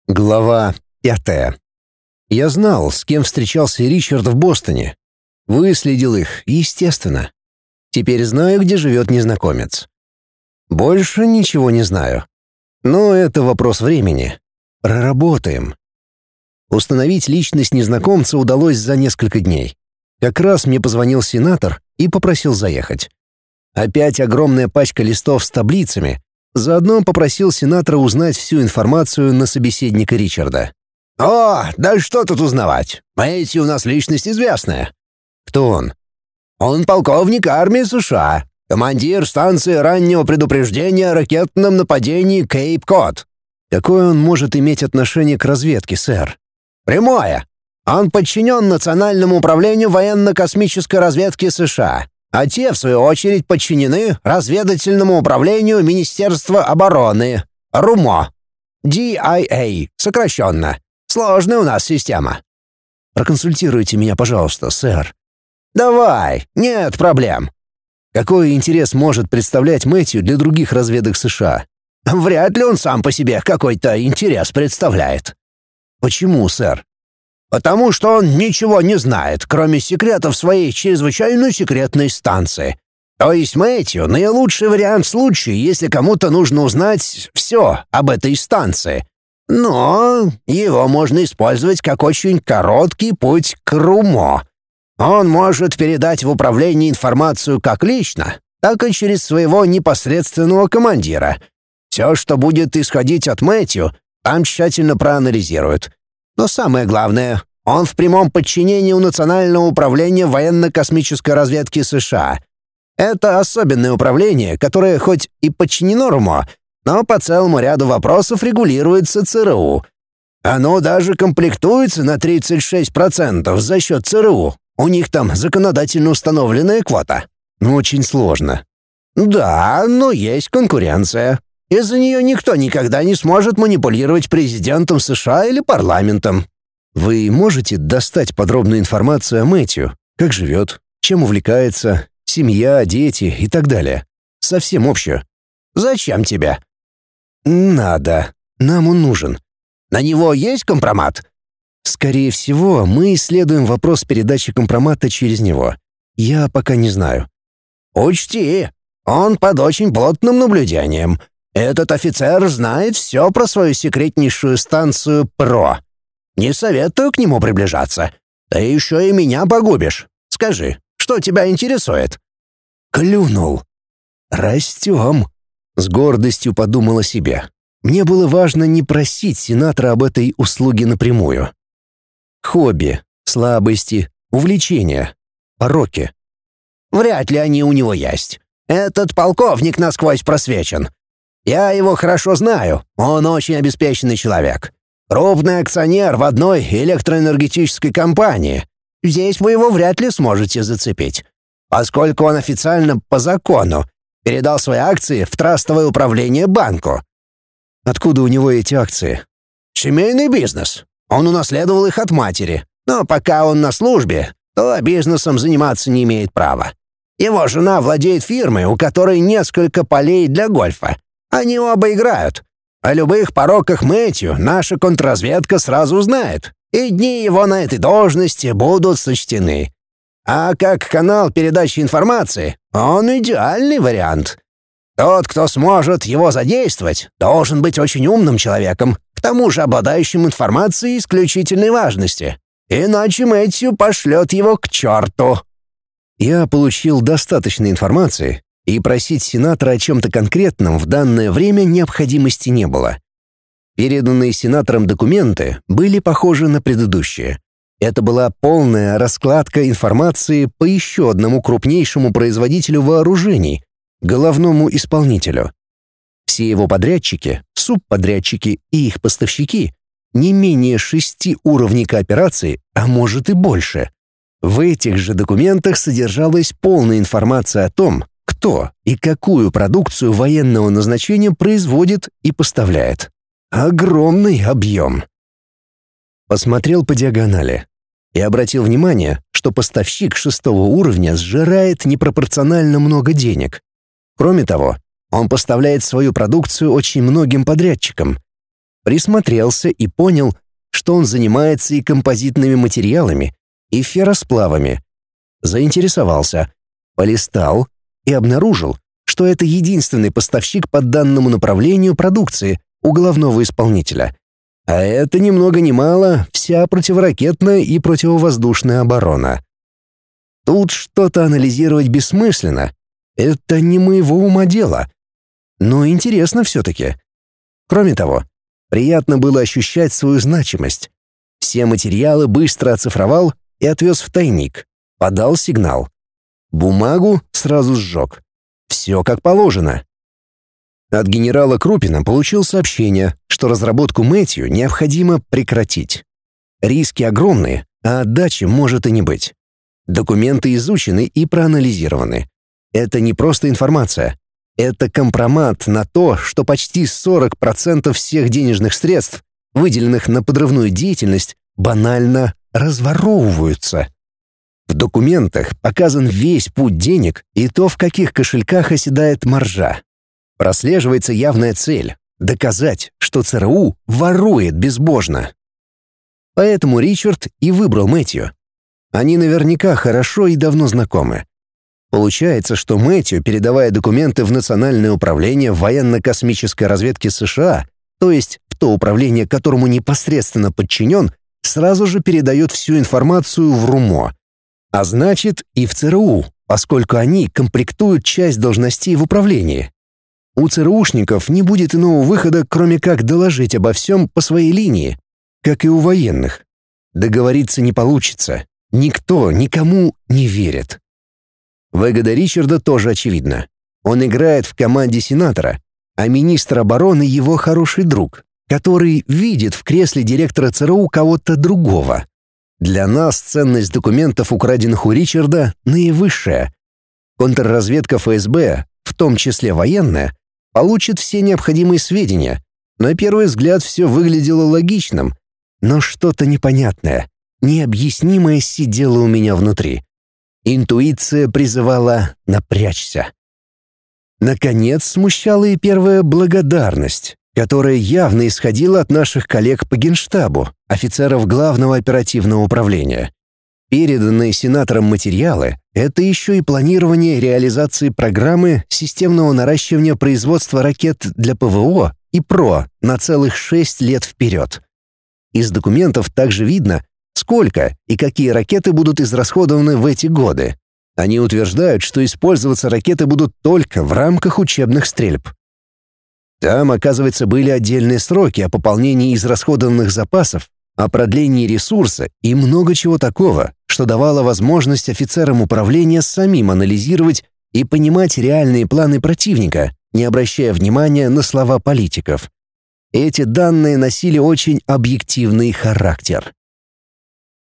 Глава 5. Я знал, с кем встречался Ричард в Бостоне. Выследил их, естественно. Теперь знаю, где живет незнакомец. Больше ничего не знаю. Но это вопрос времени. Проработаем. Установить личность незнакомца удалось за несколько дней. Как раз мне позвонил сенатор и попросил заехать. Опять огромная пачка листов с таблицами. Заодно попросил сенатора узнать всю информацию на собеседника Ричарда. «О, да что тут узнавать? Эти у нас личность известная». «Кто он?» «Он полковник армии США, командир станции раннего предупреждения о ракетном нападении Кейп-Код». «Какое он может иметь отношение к разведке, сэр?» «Прямое. Он подчинен Национальному управлению военно-космической разведки США, а те, в свою очередь, подчинены разведывательному управлению Министерства обороны, РУМО. DIA, сокращенно. Сложная у нас система». «Проконсультируйте меня, пожалуйста, сэр». «Давай, нет проблем». «Какой интерес может представлять Мэтью для других разведок США?» «Вряд ли он сам по себе какой-то интерес представляет». «Почему, сэр?» «Потому что он ничего не знает, кроме секретов своей чрезвычайно секретной станции. То есть Мэтью — наилучший вариант в случае, если кому-то нужно узнать все об этой станции. Но его можно использовать как очень короткий путь к РУМО. Он может передать в управление информацию как лично, так и через своего непосредственного командира. Все, что будет исходить от Мэтью, там тщательно проанализируют. Но самое главное, он в прямом подчинении у Национального управления военно-космической разведки США. Это особенное управление, которое хоть и подчинено РУМО, но по целому ряду вопросов регулируется ЦРУ. Оно даже комплектуется на 36% за счет ЦРУ. У них там законодательно установленная квота». «Очень сложно». «Да, но есть конкуренция. Из-за нее никто никогда не сможет манипулировать президентом США или парламентом». «Вы можете достать подробную информацию о Мэтью? Как живет? Чем увлекается? Семья, дети и так далее? Совсем общее». «Зачем тебе?» «Надо. Нам он нужен». «На него есть компромат?» «Скорее всего, мы исследуем вопрос передачи компромата через него. Я пока не знаю». «Учти, он под очень плотным наблюдением. Этот офицер знает все про свою секретнейшую станцию ПРО. Не советую к нему приближаться. Ты еще и меня погубишь. Скажи, что тебя интересует?» Клюнул. «Растем», — с гордостью подумал о себе. Мне было важно не просить сенатора об этой услуге напрямую. Хобби, слабости, увлечения, пороки. «Вряд ли они у него есть. Этот полковник насквозь просвечен. Я его хорошо знаю, он очень обеспеченный человек. Крупный акционер в одной электроэнергетической компании. Здесь вы его вряд ли сможете зацепить, поскольку он официально по закону передал свои акции в трастовое управление банку». «Откуда у него эти акции?» «Семейный бизнес. Он унаследовал их от матери, но пока он на службе, то бизнесом заниматься не имеет права. Его жена владеет фирмой, у которой несколько полей для гольфа. Они оба играют. О любых пороках Мэтью наша контрразведка сразу узнает, и дни его на этой должности будут сочтены. А как канал передачи информации, он идеальный вариант. Тот, кто сможет его задействовать, должен быть очень умным человеком, к тому же обладающим информацией исключительной важности. Иначе Мэтью пошлет его к черту». Я получил достаточно информации, и просить сенатора о чем-то конкретном в данное время необходимости не было. Переданные сенатором документы были похожи на предыдущие. Это была полная раскладка информации по еще одному крупнейшему производителю вооружений — головному исполнителю. Все его подрядчики, субподрядчики и их поставщики — не менее 6 уровней кооперации, а может и больше. В этих же документах содержалась полная информация о том, кто и какую продукцию военного назначения производит и поставляет. Огромный объем. Посмотрел по диагонали и обратил внимание, что поставщик 6-го уровня сжирает непропорционально много денег. Кроме того, он поставляет свою продукцию очень многим подрядчикам. Присмотрелся и понял, что он занимается и композитными материалами, и ферросплавами. Заинтересовался, полистал и обнаружил, что это единственный поставщик по данному направлению продукции у главного исполнителя. А это ни много ни мало вся противоракетная и противовоздушная оборона. Тут что-то анализировать бессмысленно. Это не моего ума дело. Но интересно все-таки. Кроме того, приятно было ощущать свою значимость. Все материалы быстро оцифровал и отвез в тайник. Подал сигнал. Бумагу сразу сжег. Все как положено. От генерала Крупина получил сообщение, что разработку Мэтью необходимо прекратить. Риски огромные, а отдачи может и не быть. Документы изучены и проанализированы. Это не просто информация. Это компромат на то, что почти 40% всех денежных средств, выделенных на подрывную деятельность, банально разворовываются. В документах показан весь путь денег и то, в каких кошельках оседает маржа. Прослеживается явная цель — доказать, что ЦРУ ворует безбожно. Поэтому Ричард и выбрал Мэтью. Они наверняка хорошо и давно знакомы. Получается, что Мэтью, передавая документы в Национальное управление военно-космической разведки США, то есть в то управление, которому непосредственно подчинен, сразу же передает всю информацию в РУМО. А значит, и в ЦРУ, поскольку они комплектуют часть должностей в управлении. У ЦРУшников не будет иного выхода, кроме как доложить обо всем по своей линии, как и у военных. Договориться не получится. Никто никому не верит. Выгода Ричарда тоже очевидна. Он играет в команде сенатора, а министр обороны — его хороший друг, который видит в кресле директора ЦРУ кого-то другого. Для нас ценность документов, украденных у Ричарда, наивысшая. Контрразведка ФСБ, в том числе военная, получит все необходимые сведения. На первый взгляд все выглядело логичным, но что-то непонятное, необъяснимое сидело у меня внутри. Интуиция призывала напрячься. Наконец, смущала и первая благодарность, которая явно исходила от наших коллег по Генштабу, офицеров Главного оперативного управления. Переданные сенатором материалы — это еще и планирование реализации программы системного наращивания производства ракет для ПВО и ПРО на целых 6 лет вперед. Из документов также видно, сколько и какие ракеты будут израсходованы в эти годы. Они утверждают, что использоваться ракеты будут только в рамках учебных стрельб. Там, оказывается, были отдельные сроки о пополнении израсходованных запасов, о продлении ресурса и много чего такого, что давало возможность офицерам управления самим анализировать и понимать реальные планы противника, не обращая внимания на слова политиков. Эти данные носили очень объективный характер.